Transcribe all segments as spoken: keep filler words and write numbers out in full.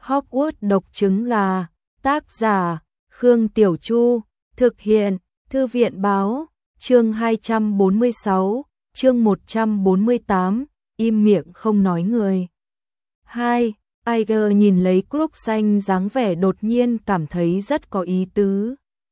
Hogwarts độc trứng gà, tác giả, Khương Tiểu Chu, thực hiện, Thư viện báo, chương hai trăm bốn mươi sáu, chương một trăm bốn mươi tám, im miệng không nói người. hai. Iger nhìn lấy Crookshanks dáng vẻ đột nhiên cảm thấy rất có ý tứ.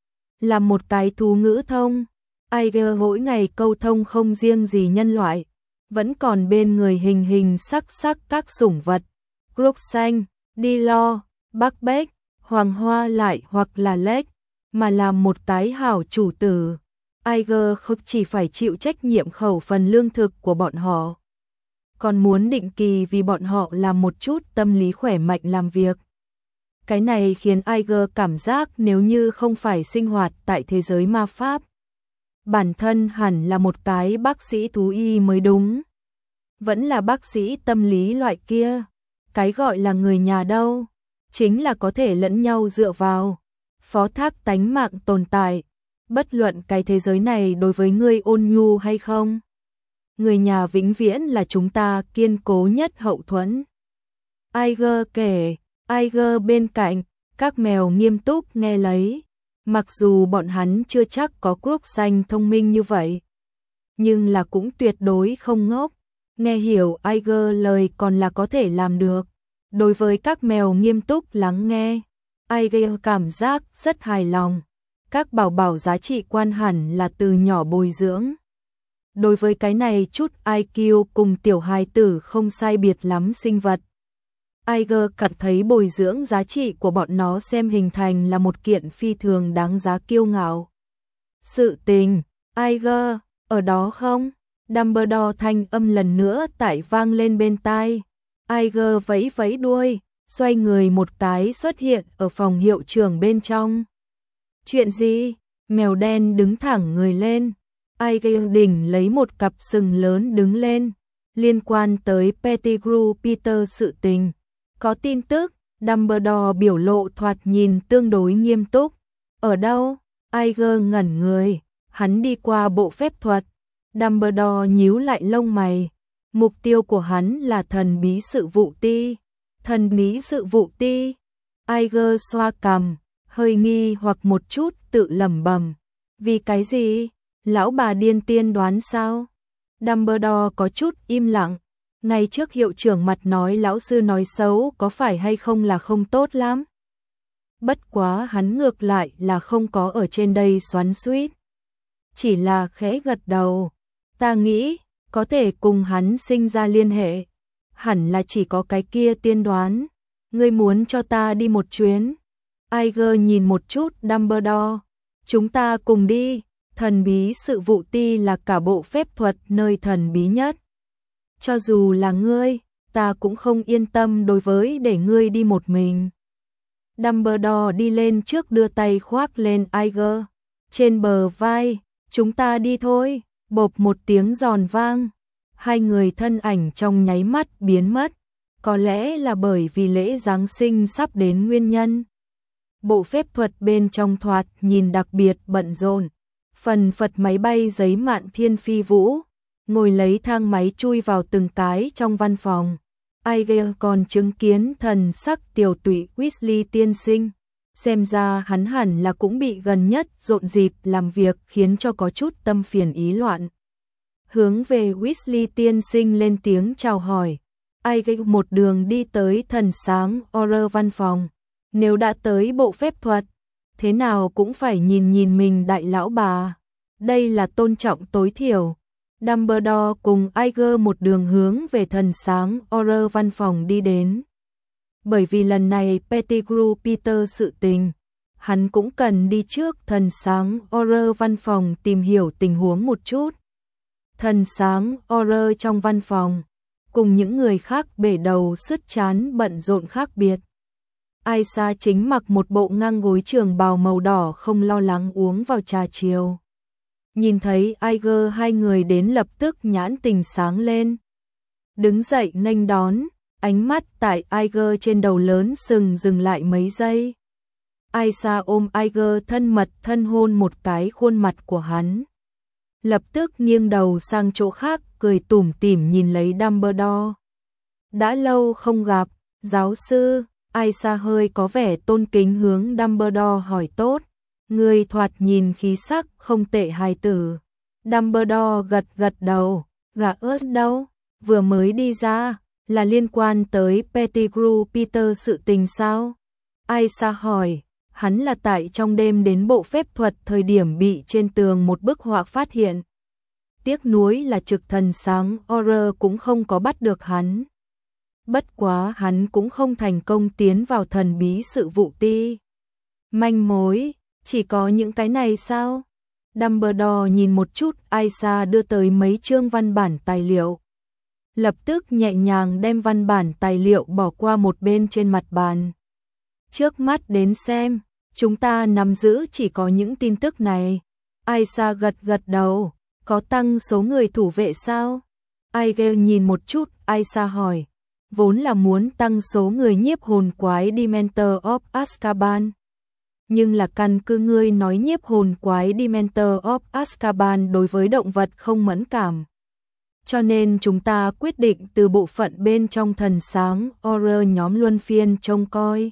Là một cái thú ngữ thông, Iger mỗi ngày câu thông không riêng gì nhân loại, vẫn còn bên người hình hình sắc sắc các sủng vật. Crookshanks, Dilo, Buckbeak, Hoàng Hoa lại hoặc là Lech, mà làm một cái hảo chủ tử. Iger không chỉ phải chịu trách nhiệm khẩu phần lương thực của bọn họ, còn muốn định kỳ vì bọn họ làm một chút tâm lý khỏe mạnh làm việc. Cái này khiến Iger cảm giác nếu như không phải sinh hoạt tại thế giới ma pháp, bản thân hẳn là một cái bác sĩ thú y mới đúng. Vẫn là bác sĩ tâm lý loại kia. Cái gọi là người nhà đâu, chính là có thể lẫn nhau dựa vào, phó thác tánh mạng tồn tại, bất luận cái thế giới này đối với ngươi ôn nhu hay không. Người nhà vĩnh viễn là chúng ta kiên cố nhất hậu thuẫn. Iger kể, Iger bên cạnh, các mèo nghiêm túc nghe lấy, mặc dù bọn hắn chưa chắc có Crookshanks thông minh như vậy, nhưng là cũng tuyệt đối không ngốc. Nghe hiểu Iger lời còn là có thể làm được. Đối với các mèo nghiêm túc lắng nghe, Iger cảm giác rất hài lòng. Các bảo bảo giá trị quan hẳn là từ nhỏ bồi dưỡng. Đối với cái này chút i kiu cùng tiểu hài tử không sai biệt lắm sinh vật, Iger cảm thấy bồi dưỡng giá trị của bọn nó xem hình thành là một kiện phi thường đáng giá kiêu ngạo. Sự tình, Iger, ở đó không? Dumbledore thanh âm lần nữa tại vang lên bên tai. Iger vẫy vẫy đuôi, xoay người một cái xuất hiện ở phòng hiệu trưởng bên trong. Chuyện gì? Mèo đen đứng thẳng người lên. Iger đỉnh lấy một cặp sừng lớn đứng lên. Liên quan tới Pettigrew Peter sự tình. Có tin tức, Dumbledore biểu lộ thoạt nhìn tương đối nghiêm túc. Ở đâu? Iger ngẩn người, hắn đi qua bộ phép thuật. Dumbledore nhíu lại lông mày. Mục tiêu của hắn là thần bí sự vụ ti. Thần bí sự vụ ti. Iger xoa cằm, hơi nghi hoặc một chút tự lẩm bẩm. Vì cái gì? Lão bà điên tiên đoán sao? Dumbledore có chút im lặng. Ngay trước hiệu trưởng mặt nói lão sư nói xấu có phải hay không là không tốt lắm. Bất quá hắn ngược lại là không có ở trên đây xoắn xuýt. Chỉ là khẽ gật đầu. Ta nghĩ, có thể cùng hắn sinh ra liên hệ. Hẳn là chỉ có cái kia tiên đoán. Ngươi muốn cho ta đi một chuyến. Iger nhìn một chút Dumbledore. Chúng ta cùng đi. Thần bí sự vụ ti là cả bộ phép thuật nơi thần bí nhất. Cho dù là ngươi, ta cũng không yên tâm đối với để ngươi đi một mình. Dumbledore đi lên trước đưa tay khoác lên Iger. Trên bờ vai, chúng ta đi thôi. Bộp một tiếng giòn vang, hai người thân ảnh trong nháy mắt biến mất, có lẽ là bởi vì lễ Giáng sinh sắp đến nguyên nhân. Bộ phép thuật bên trong thoạt nhìn đặc biệt bận rộn, phần phật máy bay giấy mạn thiên phi vũ, ngồi lấy thang máy chui vào từng cái trong văn phòng. Iger còn chứng kiến thần sắc tiểu tụy Weasley tiên sinh. Xem ra hắn hẳn là cũng bị gần nhất rộn dịp làm việc khiến cho có chút tâm phiền ý loạn. Hướng về Weasley tiên sinh lên tiếng chào hỏi. Iger một đường đi tới thần sáng Auror văn phòng. Nếu đã tới bộ phép thuật, thế nào cũng phải nhìn nhìn mình đại lão bà. Đây là tôn trọng tối thiểu. Dumbledore cùng Iger một đường hướng về thần sáng Auror văn phòng đi đến. Bởi vì lần này Pettigrew Peter sự tình, hắn cũng cần đi trước thần sáng Auror văn phòng tìm hiểu tình huống một chút. Thần sáng Auror trong văn phòng, cùng những người khác bể đầu sứt chán bận rộn khác biệt. Aisa chính mặc một bộ ngang gối trường bào màu đỏ không lo lắng uống vào trà chiều. Nhìn thấy Iger hai người đến lập tức nhãn tình sáng lên. Đứng dậy nghênh đón. Ánh mắt tại Iger trên đầu lớn sừng dừng lại mấy giây. Aisa ôm Iger thân mật thân hôn một cái khuôn mặt của hắn. Lập tức nghiêng đầu sang chỗ khác cười tủm tỉm nhìn lấy Dumbledore. Đã lâu không gặp, giáo sư. Aisha hơi có vẻ tôn kính hướng Dumbledore hỏi tốt. Người thoạt nhìn khí sắc không tệ hài tử. Dumbledore gật gật đầu. Ra ớt đâu? Vừa mới đi ra. Là liên quan tới Pettigrew Peter sự tình sao? Aisha hỏi. Hắn là tại trong đêm đến bộ phép thuật thời điểm bị trên tường một bức họa phát hiện. Tiếc nuối là trực thần sáng Auror cũng không có bắt được hắn. Bất quá hắn cũng không thành công tiến vào thần bí sự vụ ti. Manh mối, chỉ có những cái này sao? Dumbledore nhìn một chút, Aisha đưa tới mấy chương văn bản tài liệu. Lập tức nhẹ nhàng đem văn bản tài liệu bỏ qua một bên trên mặt bàn. Trước mắt đến xem, chúng ta nắm giữ chỉ có những tin tức này. Aisha gật gật đầu, có tăng số người thủ vệ sao? Aigel nhìn một chút, Aisha hỏi, vốn là muốn tăng số người nhiếp hồn quái Dementor of Azkaban. Nhưng là căn cứ ngươi nói nhiếp hồn quái Dementor of Azkaban đối với động vật không mẫn cảm. Cho nên chúng ta quyết định từ bộ phận bên trong thần sáng Auror nhóm luân phiên trông coi.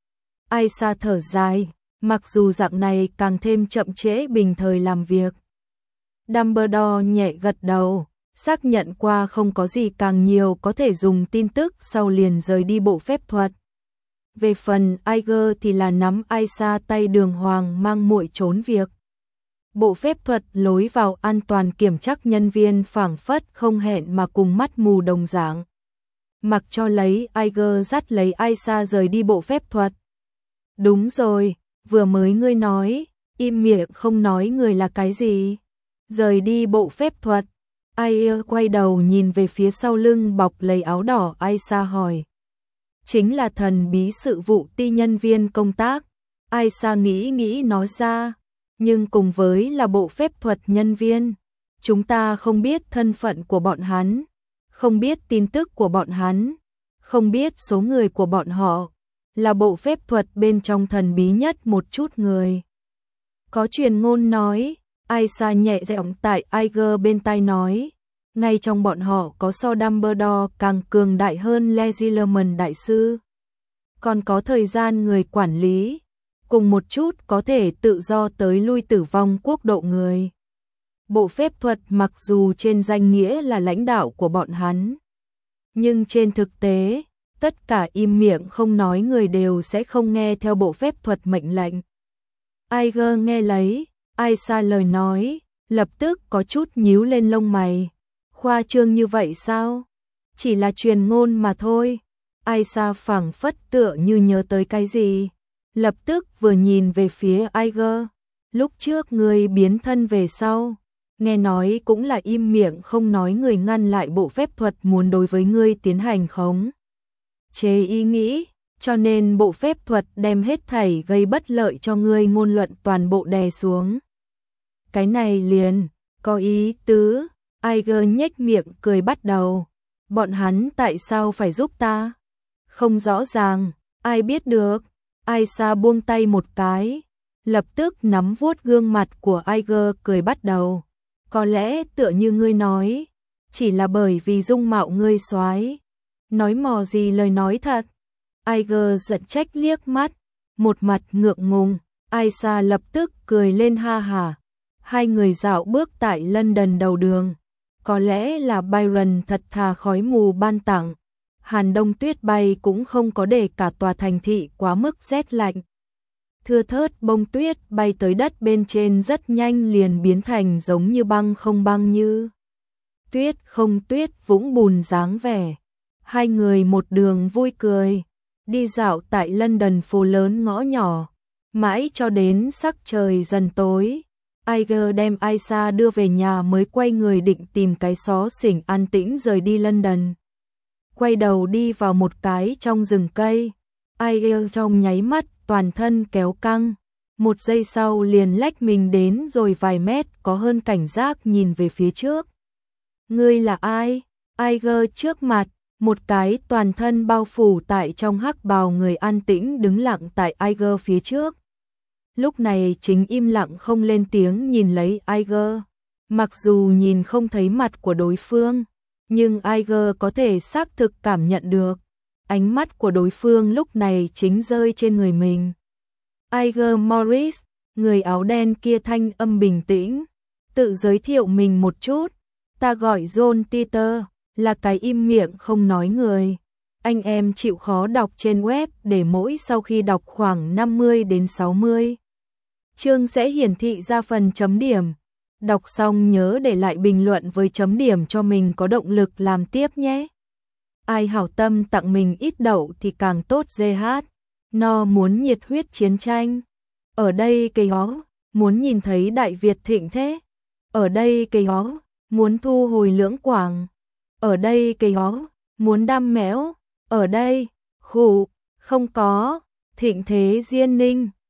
Aisha thở dài, mặc dù dạng này càng thêm chậm trễ bình thời làm việc. Dumbledore nhẹ gật đầu, xác nhận qua không có gì càng nhiều có thể dùng tin tức sau liền rời đi bộ phép thuật. Về phần Aiger thì là nắm Aisha tay đường hoàng mang muội trốn việc. Bộ phép thuật lối vào an toàn kiểm tra nhân viên phảng phất không hẹn mà cùng mắt mù đồng dạng. Mặc cho lấy Aiger dắt lấy Aisha rời đi bộ phép thuật. Đúng rồi, vừa mới ngươi nói, im miệng không nói người là cái gì. Rời đi bộ phép thuật. Aiger quay đầu nhìn về phía sau lưng bọc lấy áo đỏ, Aisha hỏi. Chính là thần bí sự vụ ti nhân viên công tác. Aisha nghĩ nghĩ nói ra. Nhưng cùng với là bộ phép thuật nhân viên, chúng ta không biết thân phận của bọn hắn, không biết tin tức của bọn hắn, không biết số người của bọn họ, là bộ phép thuật bên trong thần bí nhất một chút người. Có truyền ngôn nói, Aisha nhẹ giọng tại Aiger bên tai nói, ngay trong bọn họ có so Dumbledore càng cường đại hơn Legilerman đại sư. Còn có thời gian người quản lý, cùng một chút có thể tự do tới lui tử vong quốc độ người. Bộ phép thuật mặc dù trên danh nghĩa là lãnh đạo của bọn hắn, nhưng trên thực tế, tất cả im miệng không nói người đều sẽ không nghe theo bộ phép thuật mệnh lệnh. Aiger nghe lấy, Aisha lời nói, lập tức có chút nhíu lên lông mày. Khoa trương như vậy sao? Chỉ là truyền ngôn mà thôi. Aisha phảng phất tựa như nhớ tới cái gì. Lập tức vừa nhìn về phía Aiger. Lúc trước người biến thân về sau. Nghe nói cũng là im miệng không nói người ngăn lại bộ phép thuật muốn đối với ngươi tiến hành khống chế ý nghĩ. Cho nên bộ phép thuật đem hết thảy gây bất lợi cho ngươi ngôn luận toàn bộ đè xuống. Cái này liền, có ý tứ. Aiger nhếch miệng cười bắt đầu. Bọn hắn tại sao phải giúp ta? Không rõ ràng, ai biết được. Aisha buông tay một cái, lập tức nắm vuốt gương mặt của Aiger cười bắt đầu. Có lẽ tựa như ngươi nói, chỉ là bởi vì dung mạo ngươi soái. Nói mò gì lời nói thật. Aiger giận trách liếc mắt, một mặt ngượng ngùng. Aisha lập tức cười lên ha hả. Hai người dạo bước tại London đầu đường. Có lẽ là Byron thật thà khói mù ban tặng. Hàn đông tuyết bay cũng không có để cả tòa thành thị quá mức rét lạnh. Thưa thớt bông tuyết bay tới đất bên trên rất nhanh liền biến thành giống như băng không băng như. Tuyết không tuyết vũng bùn dáng vẻ. Hai người một đường vui cười. Đi dạo tại London phố lớn ngõ nhỏ. Mãi cho đến sắc trời dần tối. Aiger đem Aisha đưa về nhà mới quay người định tìm cái xó xỉnh an tĩnh rời đi London. Quay đầu đi vào một cái trong rừng cây. Aiger trong nháy mắt toàn thân kéo căng. Một giây sau liền lách mình đến rồi vài mét có hơn cảnh giác nhìn về phía trước. Ngươi là ai? Aiger trước mặt, một cái toàn thân bao phủ tại trong hắc bào người an tĩnh đứng lặng tại Aiger phía trước. Lúc này chính im lặng không lên tiếng nhìn lấy Aiger. Mặc dù nhìn không thấy mặt của đối phương, nhưng Aiger có thể xác thực cảm nhận được. ánh mắt của đối phương lúc này chính rơi trên người mình. Tiger Morris, người áo đen kia thanh âm bình tĩnh, tự giới thiệu mình một chút, ta gọi John Titor, là cái im miệng không nói người. Anh em chịu khó đọc trên web để mỗi sau khi đọc khoảng năm mươi đến sáu mươi chương sẽ hiển thị ra phần chấm điểm. Đọc xong nhớ để lại bình luận với chấm điểm cho mình có động lực làm tiếp nhé. Ai hảo tâm tặng mình ít đậu thì càng tốt giê hát. No muốn nhiệt huyết chiến tranh. Ở đây cây ó, muốn nhìn thấy Đại Việt thịnh thế. Ở đây cây ó, muốn thu hồi Lưỡng Quảng. Ở đây cây ó, muốn đam mẽo. Ở đây, khủ, không có, thịnh thế Diên Ninh.